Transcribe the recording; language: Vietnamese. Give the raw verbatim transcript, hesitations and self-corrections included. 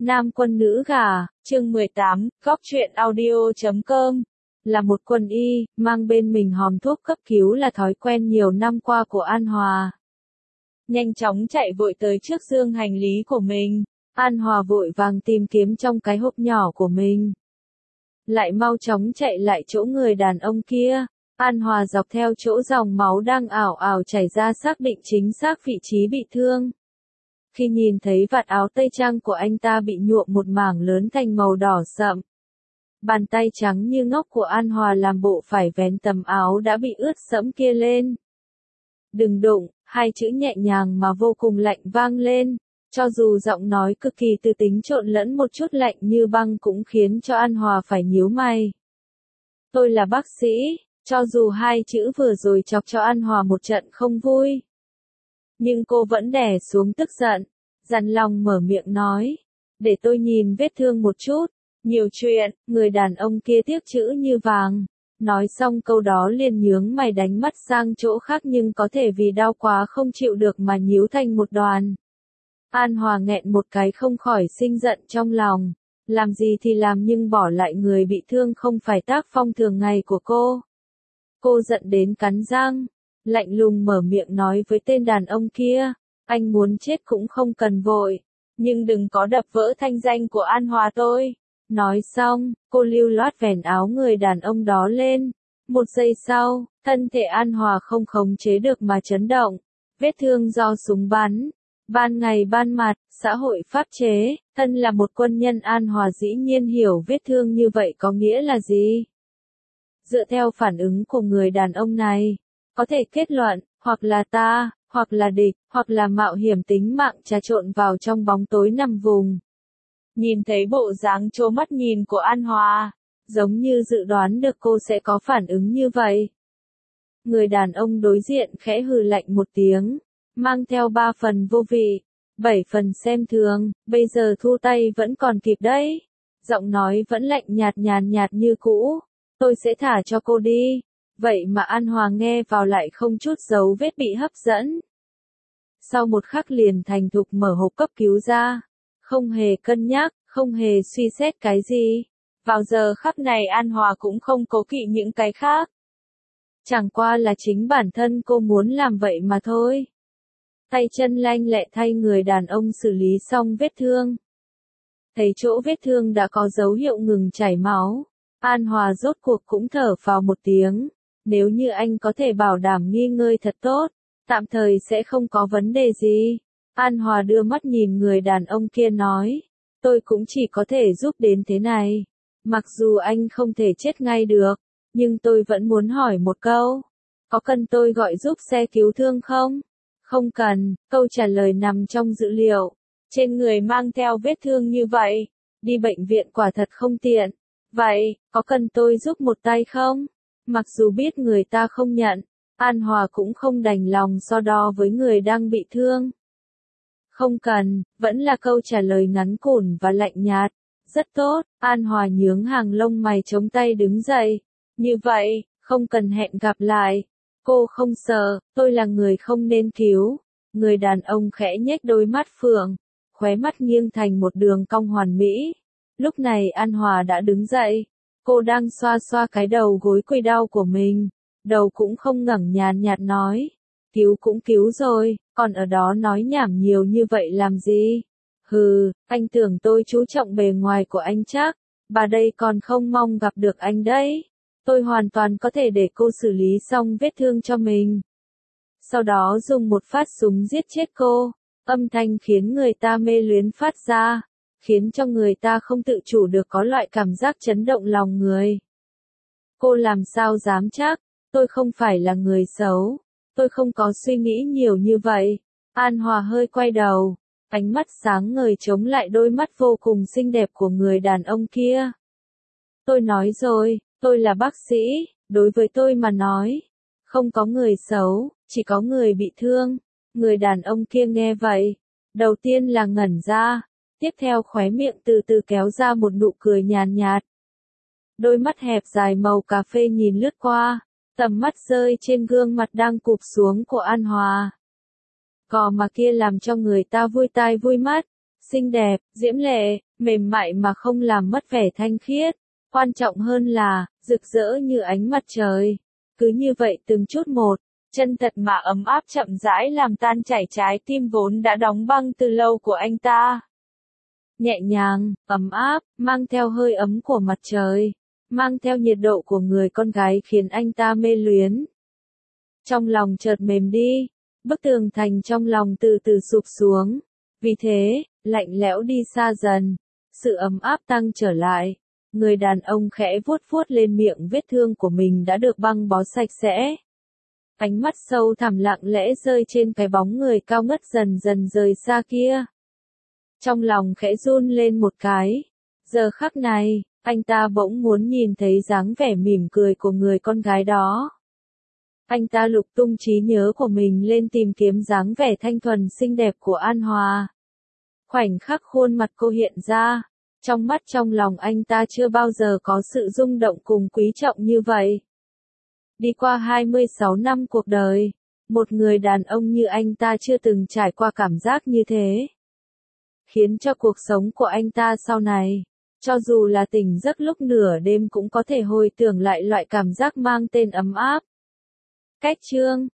Nam quân nữ gả, chương mười tám, góc truyện audio chấm com. Là một quân y, mang bên mình hòm thuốc cấp cứu là thói quen nhiều năm qua của An Hòa. Nhanh chóng chạy vội tới trước dương hành lý của mình, An Hòa vội vàng tìm kiếm trong cái hộp nhỏ của mình. Lại mau chóng chạy lại chỗ người đàn ông kia, An Hòa dọc theo chỗ dòng máu đang ảo ảo chảy ra xác định chính xác vị trí bị thương. Khi nhìn thấy vạt áo tây trang của anh ta bị nhuộm một mảng lớn thành màu đỏ sậm. Bàn tay trắng như ngọc của An Hòa làm bộ phải vén tấm áo đã bị ướt sẫm kia lên. Đừng đụng, hai chữ nhẹ nhàng mà vô cùng lạnh vang lên, cho dù giọng nói cực kỳ từ tính trộn lẫn một chút lạnh như băng cũng khiến cho An Hòa phải nhíu mày. Tôi là bác sĩ, cho dù hai chữ vừa rồi chọc cho An Hòa một trận không vui. Nhưng cô vẫn đè xuống tức giận, dằn lòng mở miệng nói, để tôi nhìn vết thương một chút, nhiều chuyện, người đàn ông kia tiếc chữ như vàng. Nói xong câu đó liền nhướng mày đánh mắt sang chỗ khác nhưng có thể vì đau quá không chịu được mà nhíu thành một đoàn. An Hòa nghẹn một cái không khỏi sinh giận trong lòng, làm gì thì làm nhưng bỏ lại người bị thương không phải tác phong thường ngày của cô. Cô giận đến cắn răng, lạnh lùng mở miệng nói với tên đàn ông kia, anh muốn chết cũng không cần vội, nhưng đừng có đập vỡ thanh danh của An Hòa tôi. Nói xong, cô lưu loát vén áo người đàn ông đó lên. Một giây sau, thân thể An Hòa không khống chế được mà chấn động. Vết thương do súng bắn. Ban ngày ban mặt, xã hội pháp chế, thân là một quân nhân An Hòa dĩ nhiên hiểu vết thương như vậy có nghĩa là gì. Dựa theo phản ứng của người đàn ông này, có thể kết luận, hoặc là ta, hoặc là địch, hoặc là mạo hiểm tính mạng trà trộn vào trong bóng tối nằm vùng. Nhìn thấy bộ dáng trố mắt nhìn của An Hòa, giống như dự đoán được cô sẽ có phản ứng như vậy. Người đàn ông đối diện khẽ hừ lạnh một tiếng, mang theo ba phần vô vị, bảy phần xem thường, bây giờ thu tay vẫn còn kịp đấy. Giọng nói vẫn lạnh nhạt nhàn nhạt như cũ, tôi sẽ thả cho cô đi. Vậy mà An Hòa nghe vào lại không chút dấu vết bị hấp dẫn. Sau một khắc liền thành thục mở hộp cấp cứu ra. Không hề cân nhắc, không hề suy xét cái gì. Vào giờ khắc này An Hòa cũng không cố kỵ những cái khác. Chẳng qua là chính bản thân cô muốn làm vậy mà thôi. Tay chân lanh lẹ thay người đàn ông xử lý xong vết thương. Thấy chỗ vết thương đã có dấu hiệu ngừng chảy máu. An Hòa rốt cuộc cũng thở phào một tiếng. Nếu như anh có thể bảo đảm nghỉ ngơi thật tốt, tạm thời sẽ không có vấn đề gì. An Hòa đưa mắt nhìn người đàn ông kia nói, tôi cũng chỉ có thể giúp đến thế này. Mặc dù anh không thể chết ngay được, nhưng tôi vẫn muốn hỏi một câu. Có cần tôi gọi giúp xe cứu thương không? Không cần, câu trả lời nằm trong dữ liệu. Trên người mang theo vết thương như vậy, đi bệnh viện quả thật không tiện. Vậy, có cần tôi giúp một tay không? Mặc dù biết người ta không nhận, An Hòa cũng không đành lòng so đo với người đang bị thương. Không cần, vẫn là câu trả lời ngắn cùn và lạnh nhạt. Rất tốt, An Hòa nhướng hàng lông mày chống tay đứng dậy. Như vậy, không cần hẹn gặp lại. Cô không sợ, tôi là người không nên cứu. Người đàn ông khẽ nhếch đôi mắt phượng, khóe mắt nghiêng thành một đường cong hoàn mỹ. Lúc này An Hòa đã đứng dậy. Cô đang xoa xoa cái đầu gối quây đau của mình. Đầu cũng không ngẩng nhàn nhạt nói. Cứu cũng cứu rồi, còn ở đó nói nhảm nhiều như vậy làm gì? Hừ, anh tưởng tôi chú trọng bề ngoài của anh chắc, bà đây còn không mong gặp được anh đấy. Tôi hoàn toàn có thể để cô xử lý xong vết thương cho mình. Sau đó dùng một phát súng giết chết cô, âm thanh khiến người ta mê luyến phát ra, khiến cho người ta không tự chủ được có loại cảm giác chấn động lòng người. Cô làm sao dám chắc, tôi không phải là người xấu. Tôi không có suy nghĩ nhiều như vậy. An Hòa hơi quay đầu, ánh mắt sáng ngời chống lại đôi mắt vô cùng xinh đẹp của người đàn ông kia. Tôi nói rồi, tôi là bác sĩ, đối với tôi mà nói, không có người xấu, chỉ có người bị thương. Người đàn ông kia nghe vậy, đầu tiên là ngẩn ra, tiếp theo khóe miệng từ từ kéo ra một nụ cười nhàn nhạt. Đôi mắt hẹp dài màu cà phê nhìn lướt qua. Tầm mắt rơi trên gương mặt đang cụp xuống của An Hòa. Cò mà kia làm cho người ta vui tai vui mắt, xinh đẹp, diễm lệ, mềm mại mà không làm mất vẻ thanh khiết. Quan trọng hơn là, rực rỡ như ánh mặt trời. Cứ như vậy từng chút một, chân thật mà ấm áp chậm rãi làm tan chảy trái tim vốn đã đóng băng từ lâu của anh ta. Nhẹ nhàng, ấm áp, mang theo hơi ấm của mặt trời, mang theo nhiệt độ của người con gái khiến anh ta mê luyến. Trong lòng chợt mềm đi, bức tường thành trong lòng từ từ sụp xuống. Vì thế, lạnh lẽo đi xa dần, sự ấm áp tăng trở lại. Người đàn ông khẽ vuốt vuốt lên miệng vết thương của mình đã được băng bó sạch sẽ. Ánh mắt sâu thẳm lặng lẽ rơi trên cái bóng người cao ngất dần dần rời xa kia. Trong lòng khẽ run lên một cái. Giờ khắc này, anh ta bỗng muốn nhìn thấy dáng vẻ mỉm cười của người con gái đó. Anh ta lục tung trí nhớ của mình lên tìm kiếm dáng vẻ thanh thuần xinh đẹp của An Hòa. Khoảnh khắc khuôn mặt cô hiện ra, trong mắt trong lòng anh ta chưa bao giờ có sự rung động cùng quý trọng như vậy. Đi qua hai mươi sáu năm cuộc đời, một người đàn ông như anh ta chưa từng trải qua cảm giác như thế. Khiến cho cuộc sống của anh ta sau này, cho dù là tỉnh giấc lúc nửa đêm cũng có thể hồi tưởng lại loại cảm giác mang tên ấm áp. Cách chương